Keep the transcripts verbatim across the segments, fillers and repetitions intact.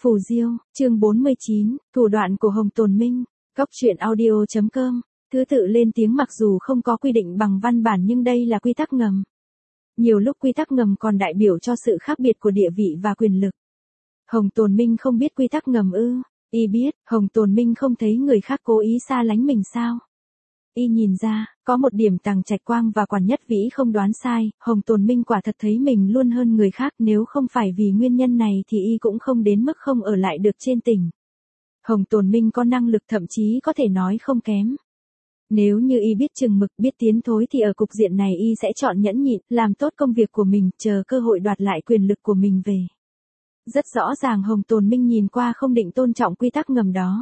Phù Diêu, chương bốn mươi chín, thủ đoạn của Hồng Tồn Minh, Cóc truyện audio chấm com, thứ tự lên tiếng mặc dù không có quy định bằng văn bản nhưng đây là quy tắc ngầm. Nhiều lúc quy tắc ngầm còn đại biểu cho sự khác biệt của địa vị và quyền lực. Hồng Tồn Minh không biết quy tắc ngầm ư? Y biết, Hồng Tồn Minh không thấy người khác cố ý xa lánh mình sao? Y nhìn ra, có một điểm Tằng Trạch Quang và Quản Nhất Vĩ không đoán sai, Hồng Tồn Minh quả thật thấy mình luôn hơn người khác, nếu không phải vì nguyên nhân này thì Y cũng không đến mức không ở lại được trên tỉnh. Hồng Tồn Minh có năng lực thậm chí có thể nói không kém. Nếu như Y biết chừng mực, biết tiến thối thì ở cục diện này Y sẽ chọn nhẫn nhịn, làm tốt công việc của mình, chờ cơ hội đoạt lại quyền lực của mình về. Rất rõ ràng Hồng Tồn Minh nhìn qua không định tôn trọng quy tắc ngầm đó.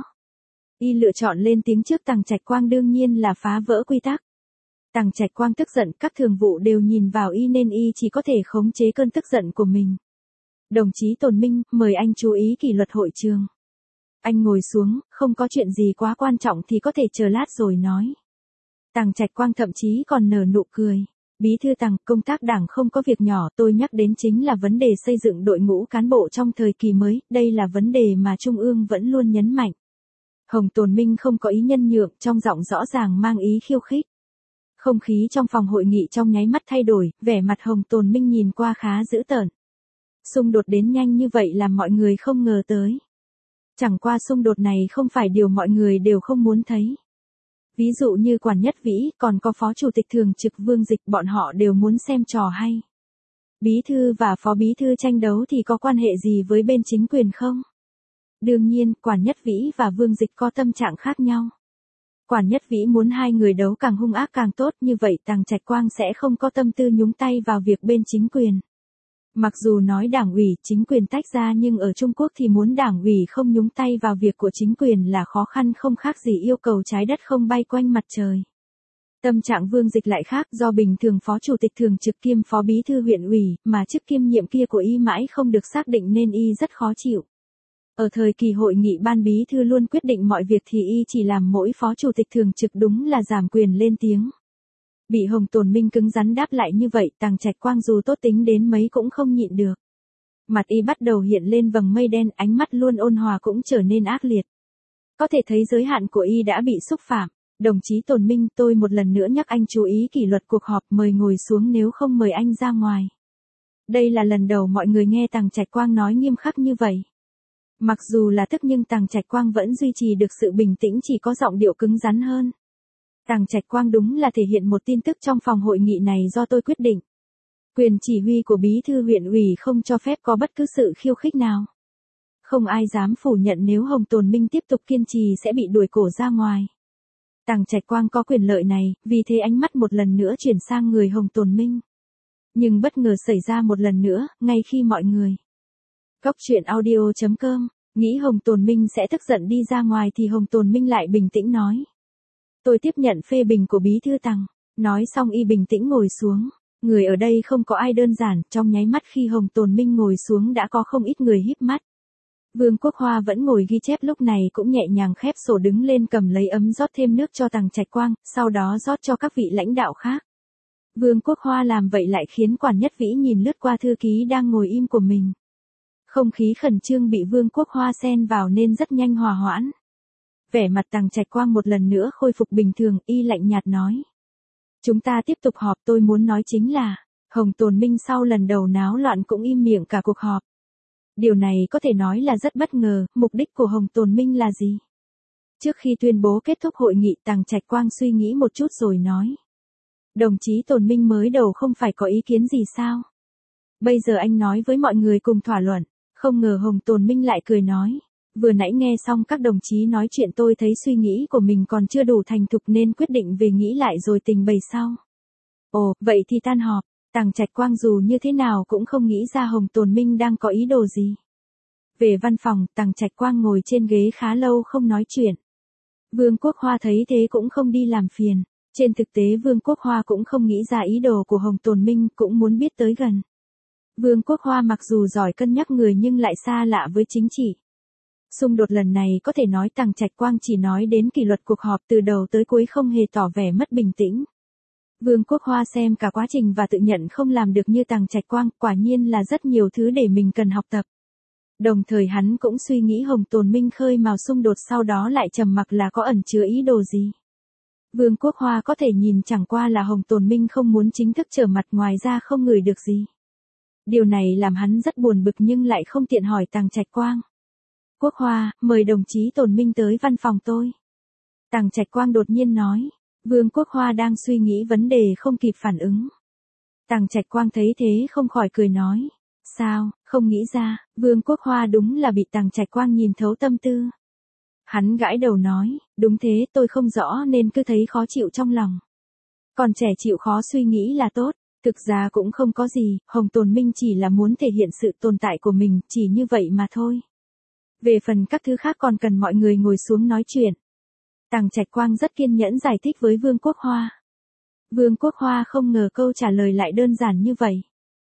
Y lựa chọn lên tiếng trước Tằng Trạch Quang đương nhiên là phá vỡ quy tắc. Tằng Trạch Quang tức giận, các thường vụ đều nhìn vào Y nên Y chỉ có thể khống chế cơn tức giận của mình. Đồng chí Tồn Minh, mời anh chú ý kỷ luật hội trường. Anh ngồi xuống, không có chuyện gì quá quan trọng thì có thể chờ lát rồi nói. Tằng Trạch Quang thậm chí còn nở nụ cười. Bí thư Tằng, công tác đảng không có việc nhỏ, tôi nhắc đến chính là vấn đề xây dựng đội ngũ cán bộ trong thời kỳ mới, đây là vấn đề mà Trung ương vẫn luôn nhấn mạnh. Hồng Tồn Minh không có ý nhân nhượng, trong giọng rõ ràng mang ý khiêu khích. Không khí trong phòng hội nghị trong nháy mắt thay đổi, vẻ mặt Hồng Tồn Minh nhìn qua khá dữ tợn. Xung đột đến nhanh như vậy làm mọi người không ngờ tới. Chẳng qua xung đột này không phải điều mọi người đều không muốn thấy. Ví dụ như Quản Nhất Vĩ, còn có Phó Chủ tịch Thường trực Vương Dịch, bọn họ đều muốn xem trò hay. Bí thư và Phó Bí thư tranh đấu thì có quan hệ gì với bên chính quyền không? Đương nhiên, Quản Nhất Vĩ và Vương Dịch có tâm trạng khác nhau. Quản Nhất Vĩ muốn hai người đấu càng hung ác càng tốt, như vậy Tằng Trạch Quang sẽ không có tâm tư nhúng tay vào việc bên chính quyền. Mặc dù nói đảng ủy, chính quyền tách ra nhưng ở Trung Quốc thì muốn đảng ủy không nhúng tay vào việc của chính quyền là khó khăn không khác gì yêu cầu trái đất không bay quanh mặt trời. Tâm trạng Vương Dịch lại khác, do bình thường Phó Chủ tịch Thường trực kiêm Phó Bí thư huyện ủy, mà chức kiêm nhiệm kia của Y mãi không được xác định nên Y rất khó chịu. Ở thời kỳ hội nghị ban bí thư luôn quyết định mọi việc thì Y chỉ làm mỗi Phó Chủ tịch Thường trực đúng là giảm quyền lên tiếng. Bị Hồng Tồn Minh cứng rắn đáp lại như vậy, Tằng Trạch Quang dù tốt tính đến mấy cũng không nhịn được. Mặt Y bắt đầu hiện lên vầng mây đen, ánh mắt luôn ôn hòa cũng trở nên ác liệt. Có thể thấy giới hạn của Y đã bị xúc phạm. Đồng chí Tồn Minh, tôi một lần nữa nhắc anh chú ý kỷ luật cuộc họp, mời ngồi xuống, nếu không mời anh ra ngoài. Đây là lần đầu mọi người nghe Tằng Trạch Quang nói nghiêm khắc như vậy. Mặc dù là tức nhưng Tằng Trạch Quang vẫn duy trì được sự bình tĩnh, chỉ có giọng điệu cứng rắn hơn. Tằng Trạch Quang, đúng là thể hiện một tin tức trong phòng hội nghị này do tôi quyết định. Quyền chỉ huy của bí thư huyện ủy không cho phép có bất cứ sự khiêu khích nào. Không ai dám phủ nhận nếu Hồng Tồn Minh tiếp tục kiên trì sẽ bị đuổi cổ ra ngoài. Tằng Trạch Quang có quyền lợi này, vì thế ánh mắt một lần nữa chuyển sang người Hồng Tồn Minh. Nhưng bất ngờ xảy ra một lần nữa, ngay khi mọi người Cóc truyện audio chấm com nghĩ Hồng Tồn Minh sẽ tức giận đi ra ngoài thì Hồng Tồn Minh lại bình tĩnh nói. Tôi tiếp nhận phê bình của bí thư Tằng. Nói xong Y bình tĩnh ngồi xuống. Người ở đây không có ai đơn giản, trong nháy mắt khi Hồng Tồn Minh ngồi xuống đã có không ít người híp mắt. Vương Quốc Hoa vẫn ngồi ghi chép lúc này cũng nhẹ nhàng khép sổ đứng lên cầm lấy ấm rót thêm nước cho Tằng Trạch Quang, sau đó rót cho các vị lãnh đạo khác. Vương Quốc Hoa làm vậy lại khiến Quản Nhất Vĩ nhìn lướt qua thư ký đang ngồi im của mình. Không khí khẩn trương bị Vương Quốc Hoa xen vào nên rất nhanh hòa hoãn. Vẻ mặt Tằng Trạch Quang một lần nữa khôi phục bình thường, Y lạnh nhạt nói. Chúng ta tiếp tục họp, tôi muốn nói chính là, Hồng Tồn Minh sau lần đầu náo loạn cũng im miệng cả cuộc họp. Điều này có thể nói là rất bất ngờ, mục đích của Hồng Tồn Minh là gì? Trước khi tuyên bố kết thúc hội nghị, Tằng Trạch Quang suy nghĩ một chút rồi nói. Đồng chí Tồn Minh mới đầu không phải có ý kiến gì sao? Bây giờ anh nói với mọi người cùng thảo luận, không ngờ Hồng Tồn Minh lại cười nói. Vừa nãy nghe xong các đồng chí nói chuyện tôi thấy suy nghĩ của mình còn chưa đủ thành thục nên quyết định về nghĩ lại rồi trình bày sau. Ồ, vậy thì tan họp. Tằng Trạch Quang dù như thế nào cũng không nghĩ ra Hồng Tồn Minh đang có ý đồ gì. Về văn phòng, Tằng Trạch Quang ngồi trên ghế khá lâu không nói chuyện. Vương Quốc Hoa thấy thế cũng không đi làm phiền. Trên thực tế Vương Quốc Hoa cũng không nghĩ ra ý đồ của Hồng Tồn Minh, cũng muốn biết tới gần. Vương Quốc Hoa mặc dù giỏi cân nhắc người nhưng lại xa lạ với chính trị. Xung đột lần này có thể nói Tằng Trạch Quang chỉ nói đến kỷ luật cuộc họp từ đầu tới cuối không hề tỏ vẻ mất bình tĩnh. Vương Quốc Hoa xem cả quá trình và tự nhận không làm được như Tằng Trạch Quang, quả nhiên là rất nhiều thứ để mình cần học tập. Đồng thời hắn cũng suy nghĩ Hồng Tồn Minh khơi mào xung đột sau đó lại trầm mặc là có ẩn chứa ý đồ gì. Vương Quốc Hoa có thể nhìn chẳng qua là Hồng Tồn Minh không muốn chính thức trở mặt, ngoài ra không ngửi được gì. Điều này làm hắn rất buồn bực nhưng lại không tiện hỏi Tằng Trạch Quang. Quốc Hoa, mời đồng chí Tồn Minh tới văn phòng tôi. Tằng Trạch Quang đột nhiên nói. Vương Quốc Hoa đang suy nghĩ vấn đề không kịp phản ứng. Tằng Trạch Quang thấy thế không khỏi cười nói. Sao, không nghĩ ra, Vương Quốc Hoa đúng là bị Tằng Trạch Quang nhìn thấu tâm tư. Hắn gãi đầu nói, đúng thế, tôi không rõ nên cứ thấy khó chịu trong lòng. Còn trẻ chịu khó suy nghĩ là tốt, thực ra cũng không có gì, Hồng Tồn Minh chỉ là muốn thể hiện sự tồn tại của mình, chỉ như vậy mà thôi. Về phần các thứ khác còn cần mọi người ngồi xuống nói chuyện. Tằng Trạch Quang rất kiên nhẫn giải thích với Vương Quốc Hoa. Vương Quốc Hoa không ngờ câu trả lời lại đơn giản như vậy.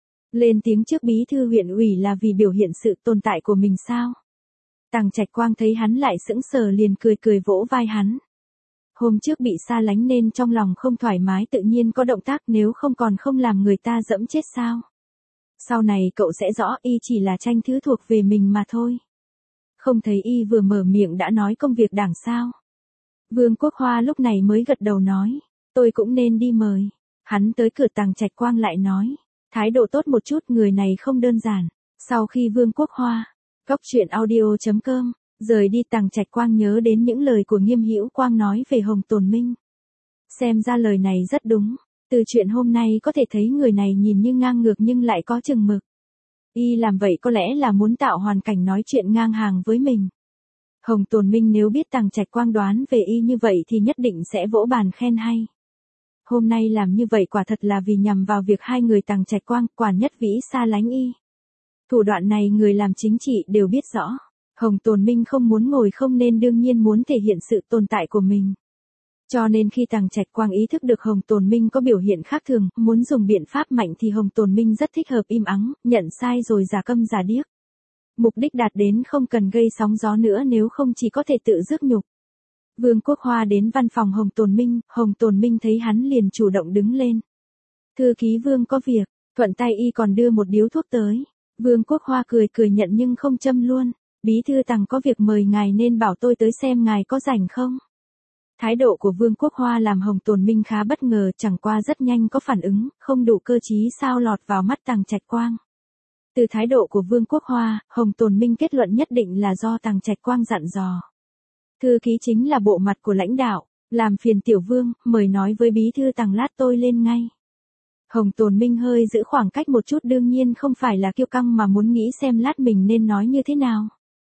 Lên tiếng trước bí thư huyện ủy là vì biểu hiện sự tồn tại của mình sao? Tằng Trạch Quang thấy hắn lại sững sờ liền cười cười vỗ vai hắn. Hôm trước bị xa lánh nên trong lòng không thoải mái tự nhiên có động tác, nếu không còn không làm người ta dẫm chết sao? Sau này cậu sẽ rõ y chỉ là tranh thứ thuộc về mình mà thôi. Không thấy y vừa mở miệng đã nói công việc đảng sao? Vương Quốc Hoa lúc này mới gật đầu nói, tôi cũng nên đi mời. Hắn tới cửa Tằng Trạch Quang lại nói, thái độ tốt một chút, người này không đơn giản. Sau khi Vương Quốc Hoa, Góc Chuyện Audio chấm com, rời đi, Tằng Trạch Quang nhớ đến những lời của Nghiêm Hữu Quang nói về Hồng Tồn Minh. Xem ra lời này rất đúng, từ chuyện hôm nay có thể thấy người này nhìn như ngang ngược nhưng lại có chừng mực. Y làm vậy có lẽ là muốn tạo hoàn cảnh nói chuyện ngang hàng với mình. Hồng Tồn Minh nếu biết Tằng Trạch Quang đoán về y như vậy thì nhất định sẽ vỗ bàn khen hay. Hôm nay làm như vậy quả thật là vì nhằm vào việc hai người Tằng Trạch Quang, Quản Nhất Vĩ xa lánh y. Thủ đoạn này người làm chính trị đều biết rõ. Hồng Tồn Minh không muốn ngồi không nên đương nhiên muốn thể hiện sự tồn tại của mình. Cho nên khi Tằng Trạch Quang ý thức được Hồng Tồn Minh có biểu hiện khác thường, muốn dùng biện pháp mạnh thì Hồng Tồn Minh rất thích hợp im ắng, nhận sai rồi giả câm giả điếc. Mục đích đạt đến không cần gây sóng gió nữa, nếu không chỉ có thể tự rước nhục. Vương Quốc Hoa đến văn phòng Hồng Tồn Minh, Hồng Tồn Minh thấy hắn liền chủ động đứng lên. Thư ký Vương có việc, thuận tay y còn đưa một điếu thuốc tới. Vương Quốc Hoa cười cười nhận nhưng không châm luôn. Bí thư Tằng có việc mời ngài nên bảo tôi tới xem ngài có rảnh không? Thái độ của Vương Quốc Hoa làm Hồng Tồn Minh khá bất ngờ, chẳng qua rất nhanh có phản ứng, không đủ cơ trí sao lọt vào mắt Tằng Trạch Quang. Từ thái độ của Vương Quốc Hoa, Hồng Tồn Minh kết luận nhất định là do Tằng Trạch Quang dặn dò. Thư ký chính là bộ mặt của lãnh đạo, làm phiền tiểu Vương, mời nói với bí thư Tằng lát tôi lên ngay. Hồng Tồn Minh hơi giữ khoảng cách một chút, đương nhiên không phải là kiêu căng mà muốn nghĩ xem lát mình nên nói như thế nào.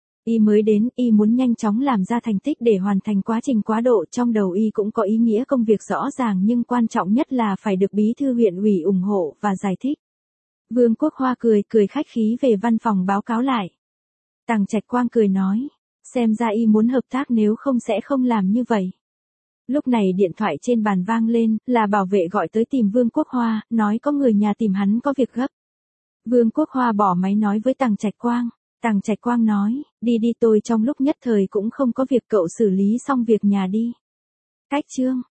Y mới đến, y muốn nhanh chóng làm ra thành tích để hoàn thành quá trình quá độ, trong đầu y cũng có ý nghĩa công việc rõ ràng nhưng quan trọng nhất là phải được bí thư huyện ủy ủng hộ và giải thích. Vương Quốc Hoa cười cười khách khí về văn phòng báo cáo lại. Tằng Trạch Quang cười nói, xem ra y muốn hợp tác nếu không sẽ không làm như vậy. Lúc này điện thoại trên bàn vang lên, là bảo vệ gọi tới tìm Vương Quốc Hoa, nói có người nhà tìm hắn có việc gấp. Vương Quốc Hoa bỏ máy nói với Tằng Trạch Quang. Tằng Trạch Quang nói, đi đi, tôi trong lúc nhất thời cũng không có việc, cậu xử lý xong việc nhà đi. Cách chương.